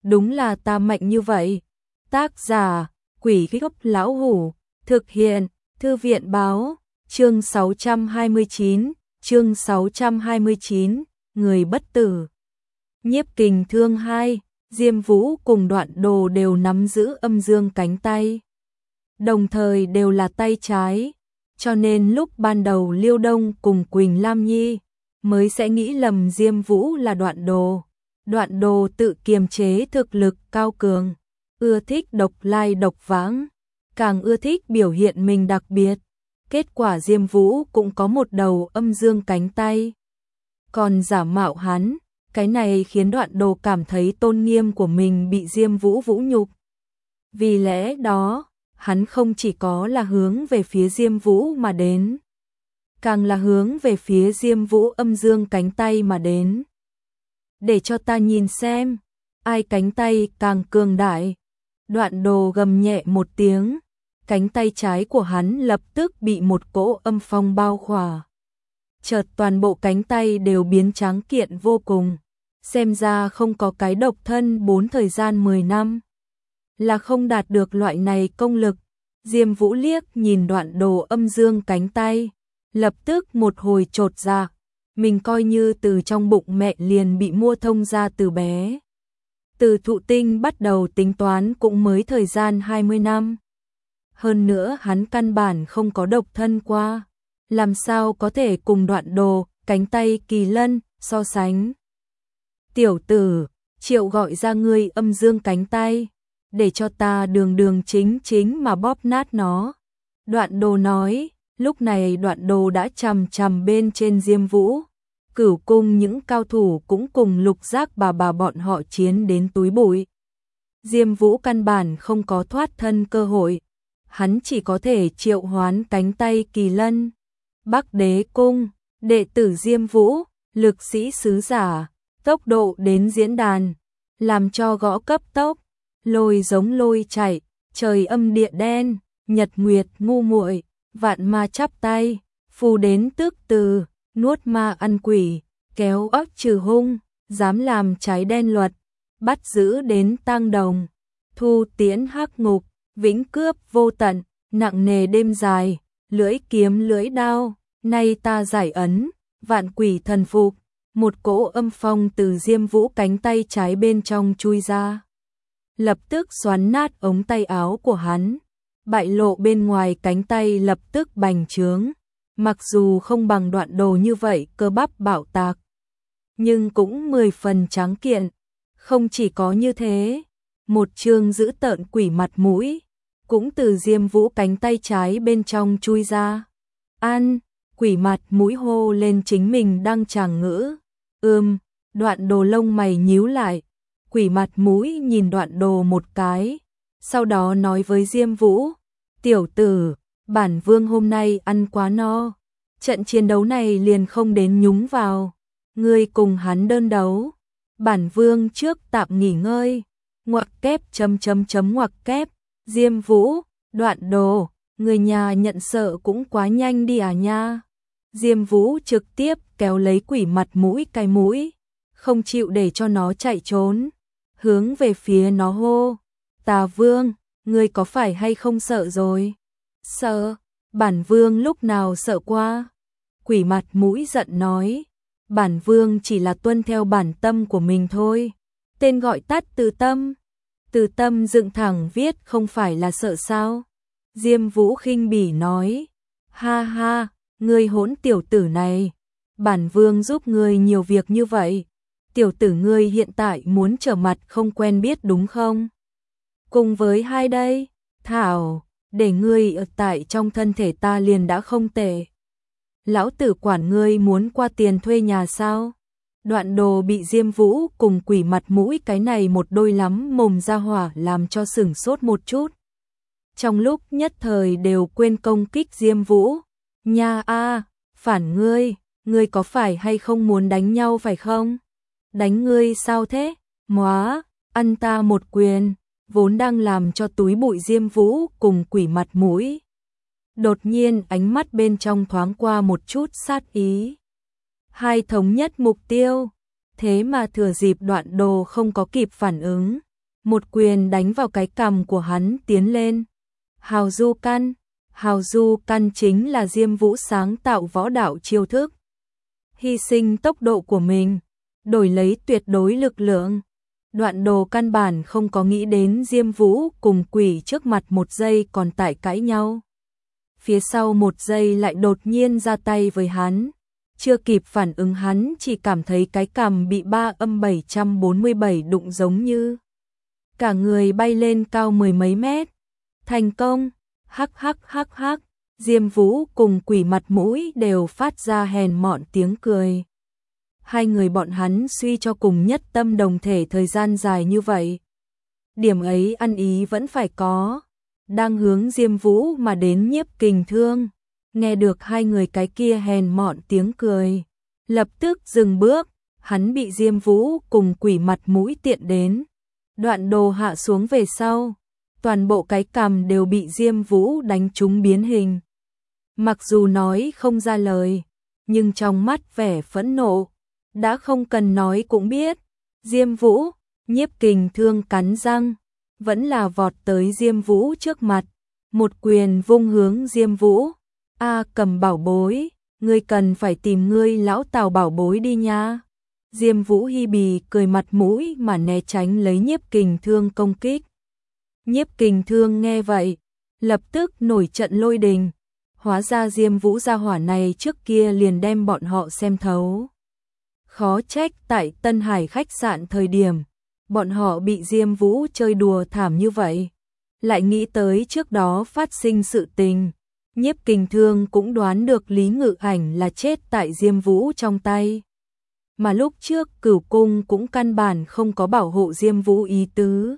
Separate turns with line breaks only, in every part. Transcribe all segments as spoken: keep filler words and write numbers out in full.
đúng là ta mạnh như vậy. Tác giả, Quỷ Gốc Lão Hủ, thực hiện, Thư viện Báo, chương sáu trăm hai mươi chín, chương sáu trăm hai mươi chín, người bất tử. Nhiếp Kình Thương hai, Diêm Vũ cùng Đoạn Đồ đều nắm giữ âm dương cánh tay, đồng thời đều là tay trái, cho nên lúc ban đầu Liêu Đông cùng Quỳnh Lam Nhi mới sẽ nghĩ lầm Diêm Vũ là Đoạn Đồ. Đoạn Đồ tự kiềm chế thực lực cao cường, ưa thích độc lai độc vãng, càng ưa thích biểu hiện mình đặc biệt. Kết quả Diêm Vũ cũng có một đầu âm dương cánh tay, còn giả mạo hắn, cái này khiến Đoạn Đồ cảm thấy tôn nghiêm của mình bị Diêm Vũ vũ nhục. Vì lẽ đó, hắn không chỉ có là hướng về phía Diêm Vũ mà đến, càng là hướng về phía Diêm Vũ âm dương cánh tay mà đến. Để cho ta nhìn xem, ai cánh tay càng cường đại. Đoạn Đồ gầm nhẹ một tiếng, cánh tay trái của hắn lập tức bị một cỗ âm phong bao khỏa. Chợt toàn bộ cánh tay đều biến tráng kiện vô cùng, xem ra không có cái độc thân bốn thời gian mười năm, là không đạt được loại này công lực. Diêm Vũ liếc nhìn Đoạn Đồ âm dương cánh tay, lập tức một hồi chột dạ, mình coi như từ trong bụng mẹ liền bị mua thông ra từ bé. Từ thụ tinh bắt đầu tính toán cũng mới thời gian hai mươi năm. Hơn nữa hắn căn bản không có độc thân qua, làm sao có thể cùng Đoạn Đồ, cánh tay kỳ lân, so sánh. Tiểu tử, Triệu gọi ra ngươi âm dương cánh tay, để cho ta đường đường chính chính mà bóp nát nó. Đoạn Đồ nói, lúc này Đoạn Đồ đã chằm chằm bên trên Diêm Vũ. Cửu cung những cao thủ cũng cùng Lục Giác bà bà bọn họ chiến đến túi bụi. Diêm Vũ căn bản không có thoát thân cơ hội, hắn chỉ có thể triệu hoán cánh tay kỳ lân. Bắc Đế Cung, đệ tử Diêm Vũ, lực sĩ sứ giả, tốc độ đến diễn đàn, làm cho gõ cấp tốc, lôi giống lôi chạy, trời âm địa đen, nhật nguyệt ngu muội, vạn ma chắp tay, phù đến tước từ, nuốt ma ăn quỷ, kéo óc trừ hung, dám làm trái đen luật, bắt giữ đến tang đồng, thu tiễn hắc ngục, vĩnh cướp vô tận, nặng nề đêm dài, lưỡi kiếm lưỡi đao, nay ta giải ấn, vạn quỷ thần phục. Một cỗ âm phong từ Diêm Vũ cánh tay trái bên trong chui ra, lập tức xoắn nát ống tay áo của hắn, bại lộ bên ngoài cánh tay lập tức bành trướng. Mặc dù không bằng Đoạn Đồ như vậy cơ bắp bạo tạc, nhưng cũng mười phần tráng kiện. Không chỉ có như thế, một trương giữ tợn quỷ mặt mũi cũng từ Diêm Vũ cánh tay trái bên trong chui ra. An, quỷ mặt mũi hô lên chính mình đang tràng ngữ. Ừm, Đoạn Đồ lông mày nhíu lại, quỷ mặt mũi nhìn Đoạn Đồ một cái, sau đó nói với Diêm Vũ, tiểu tử, bản vương hôm nay ăn quá no, trận chiến đấu này liền không đến nhúng vào, ngươi cùng hắn đơn đấu, bản vương trước tạm nghỉ ngơi. Ngoặc kép chấm chấm chấm ngoặc kép. Diêm Vũ, Đoạn Đồ, người nhà nhận sợ cũng quá nhanh đi à nha. Diêm Vũ trực tiếp kéo lấy quỷ mặt mũi cái mũi, không chịu để cho nó chạy trốn, hướng về phía nó hô, Tà Vương, ngươi có phải hay không sợ rồi? Sợ, bản vương lúc nào sợ qua? Quỷ mặt mũi giận nói, bản vương chỉ là tuân theo bản tâm của mình thôi, tên gọi tắt từ tâm. Từ tâm dựng thẳng viết không phải là sợ sao? Diêm Vũ khinh bỉ nói, ha ha, ngươi hỗn tiểu tử này, bản vương giúp ngươi nhiều việc như vậy, tiểu tử ngươi hiện tại muốn trở mặt không quen biết đúng không? Cùng với hai đây, thảo, để ngươi ở tại trong thân thể ta liền đã không tệ. Lão tử quản ngươi muốn qua tiền thuê nhà sao? Đoạn Đồ bị Diêm Vũ cùng quỷ mặt mũi cái này một đôi lắm mồm ra hỏa làm cho sửng sốt một chút. Trong lúc nhất thời đều quên công kích Diêm Vũ. Nha a, phản ngươi, ngươi có phải hay không muốn đánh nhau phải không? Đánh ngươi sao thế? Móa, ăn ta một quyền, vốn đang làm cho túi bụi Diêm Vũ cùng quỷ mặt mũi. Đột nhiên ánh mắt bên trong thoáng qua một chút sát ý. Hai thống nhất mục tiêu, thế mà thừa dịp Đoạn Đồ không có kịp phản ứng, một quyền đánh vào cái cằm của hắn tiến lên. Hào Du Căn, Hào Du Căn chính là Diêm Vũ sáng tạo võ đạo chiêu thức. Hy sinh tốc độ của mình, đổi lấy tuyệt đối lực lượng. Đoạn Đồ căn bản không có nghĩ đến Diêm Vũ cùng quỷ trước mặt một giây còn tại cãi nhau. Phía sau một giây lại đột nhiên ra tay với hắn. Chưa kịp phản ứng hắn chỉ cảm thấy cái cằm bị ba âm bảy trăm bốn mươi bảy đụng giống như. Cả người bay lên cao mười mấy mét. Thành công, hắc hắc hắc hắc. Diêm Vũ cùng quỷ mặt mũi đều phát ra hèn mọn tiếng cười. Hai người bọn hắn suy cho cùng nhất tâm đồng thể thời gian dài như vậy. Điểm ấy ăn ý vẫn phải có. Đang hướng Diêm Vũ mà đến Nhiếp Kình Thương. Nghe được hai người cái kia hèn mọn tiếng cười. Lập tức dừng bước, hắn bị Diêm Vũ cùng quỷ mặt mũi tiện đến. Đoạn Đồ hạ xuống về sau. Toàn bộ cái cằm đều bị Diêm Vũ đánh trúng biến hình. Mặc dù nói không ra lời, nhưng trong mắt vẻ phẫn nộ. Đã không cần nói cũng biết. Diêm Vũ, Nhiếp Kình Thương cắn răng. Vẫn là vọt tới Diêm Vũ trước mặt. Một quyền vung hướng Diêm Vũ. A Cầm bảo bối, ngươi cần phải tìm ngươi lão Tào bảo bối đi nha. Diêm Vũ hi bì cười mặt mũi mà né tránh lấy Nhiếp Kình Thương công kích. Nhiếp Kình Thương nghe vậy, lập tức nổi trận lôi đình. Hóa ra Diêm Vũ gia hỏa này trước kia liền đem bọn họ xem thấu. Khó trách tại Tân Hải khách sạn thời điểm, bọn họ bị Diêm Vũ chơi đùa thảm như vậy. Lại nghĩ tới trước đó phát sinh sự tình, Nhiếp Kình Thương cũng đoán được Lý Ngự Ảnh là chết tại Diêm Vũ trong tay. Mà lúc trước Cửu Cung cũng căn bản không có bảo hộ Diêm Vũ ý tứ.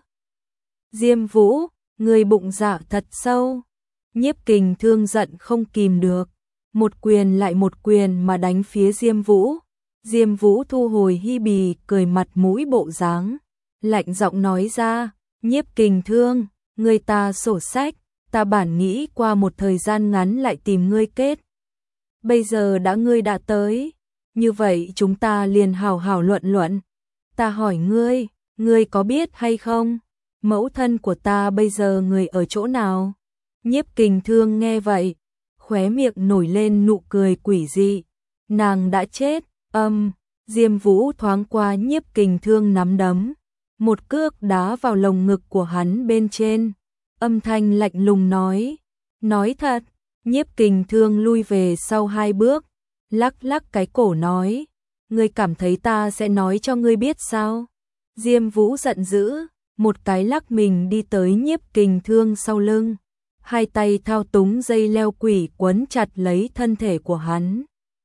Diêm Vũ, người bụng dạ thật sâu. Nhiếp Kình Thương giận không kìm được, một quyền lại một quyền mà đánh phía Diêm Vũ. Diêm Vũ thu hồi hi bì cười mặt mũi bộ dáng, lạnh giọng nói ra, Nhiếp Kình Thương, người ta sổ sách, ta bản nghĩ qua một thời gian ngắn lại tìm ngươi kết. Bây giờ đã ngươi đã tới, như vậy chúng ta liền hào hào luận luận. Ta hỏi ngươi, ngươi có biết hay không, mẫu thân của ta bây giờ người ở chỗ nào? Nhiếp Kình Thương nghe vậy, khóe miệng nổi lên nụ cười quỷ dị. Nàng đã chết, âm, Diêm Vũ thoáng qua Nhiếp Kình Thương nắm đấm, một cước đá vào lồng ngực của hắn bên trên. Âm thanh lạnh lùng nói, nói thật. Nhiếp Kình Thương lui về sau hai bước, lắc lắc cái cổ nói, ngươi cảm thấy ta sẽ nói cho ngươi biết sao? Diêm Vũ giận dữ, một cái lắc mình đi tới Nhiếp Kình Thương sau lưng, hai tay thao túng dây leo quỷ quấn chặt lấy thân thể của hắn.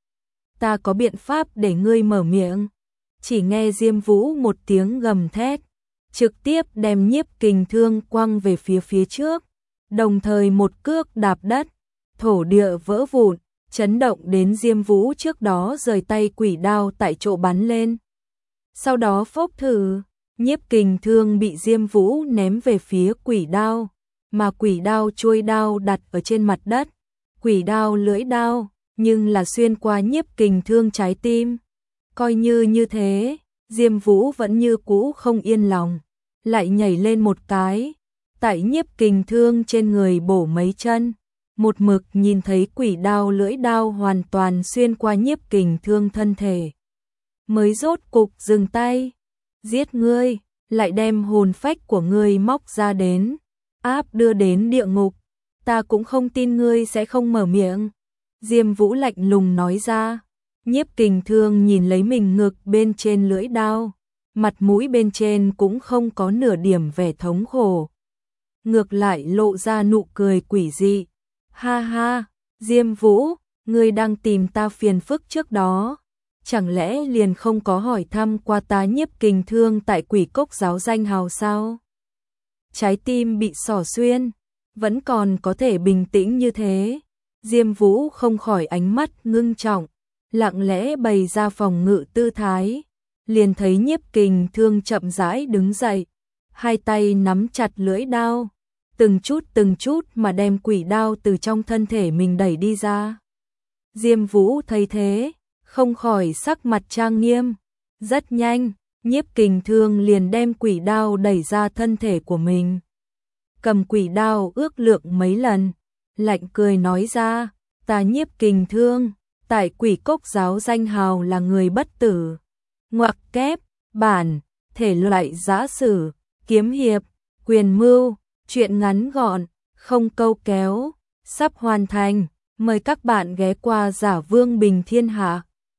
Ta có biện pháp để ngươi mở miệng. Chỉ nghe Diêm Vũ một tiếng gầm thét, trực tiếp đem Nhiếp Kình Thương quăng về phía phía trước, đồng thời một cước đạp đất, thổ địa vỡ vụn, chấn động đến Diêm Vũ trước đó rời tay quỷ đao tại chỗ bắn lên. Sau đó phốc thử, Nhiếp Kình Thương bị Diêm Vũ ném về phía quỷ đao, mà quỷ đao chuôi đao đặt ở trên mặt đất, quỷ đao lưỡi đao, nhưng là xuyên qua Nhiếp Kình Thương trái tim. Coi như như thế, Diêm Vũ vẫn như cũ không yên lòng, lại nhảy lên một cái, tại Nhiếp Kình Thương trên người bổ mấy chân, một mực nhìn thấy quỷ đao lưỡi đao hoàn toàn xuyên qua Nhiếp Kình Thương thân thể. Mới rốt cục dừng tay, giết ngươi, lại đem hồn phách của ngươi móc ra đến, áp đưa đến địa ngục, ta cũng không tin ngươi sẽ không mở miệng. Diêm Vũ lạnh lùng nói ra. Nhiếp Kình Thương nhìn lấy mình ngực bên trên lưỡi đao, mặt mũi bên trên cũng không có nửa điểm vẻ thống khổ, ngược lại lộ ra nụ cười quỷ dị. Ha ha, Diêm Vũ, ngươi đang tìm ta phiền phức trước đó, chẳng lẽ liền không có hỏi thăm qua ta Nhiếp Kình Thương tại Quỷ Cốc giáo danh hào sao? Trái tim bị xỏ xuyên, vẫn còn có thể bình tĩnh như thế. Diêm Vũ không khỏi ánh mắt ngưng trọng, lặng lẽ bày ra phòng ngự tư thái, liền thấy Nhiếp Kình Thương chậm rãi đứng dậy, hai tay nắm chặt lưỡi đao, từng chút từng chút mà đem quỷ đao từ trong thân thể mình đẩy đi ra. Diêm Vũ thấy thế, không khỏi sắc mặt trang nghiêm, rất nhanh, Nhiếp Kình Thương liền đem quỷ đao đẩy ra thân thể của mình. Cầm quỷ đao ước lượng mấy lần, lạnh cười nói ra, ta Nhiếp Kình Thương, tại Quỷ Cốc giáo danh hào là người bất tử. Ngoặc kép, bản, thể loại giã sử, kiếm hiệp, quyền mưu, truyện ngắn gọn, không câu kéo, sắp hoàn thành. Mời các bạn ghé qua Giả Vương Bình Thiên Hạ.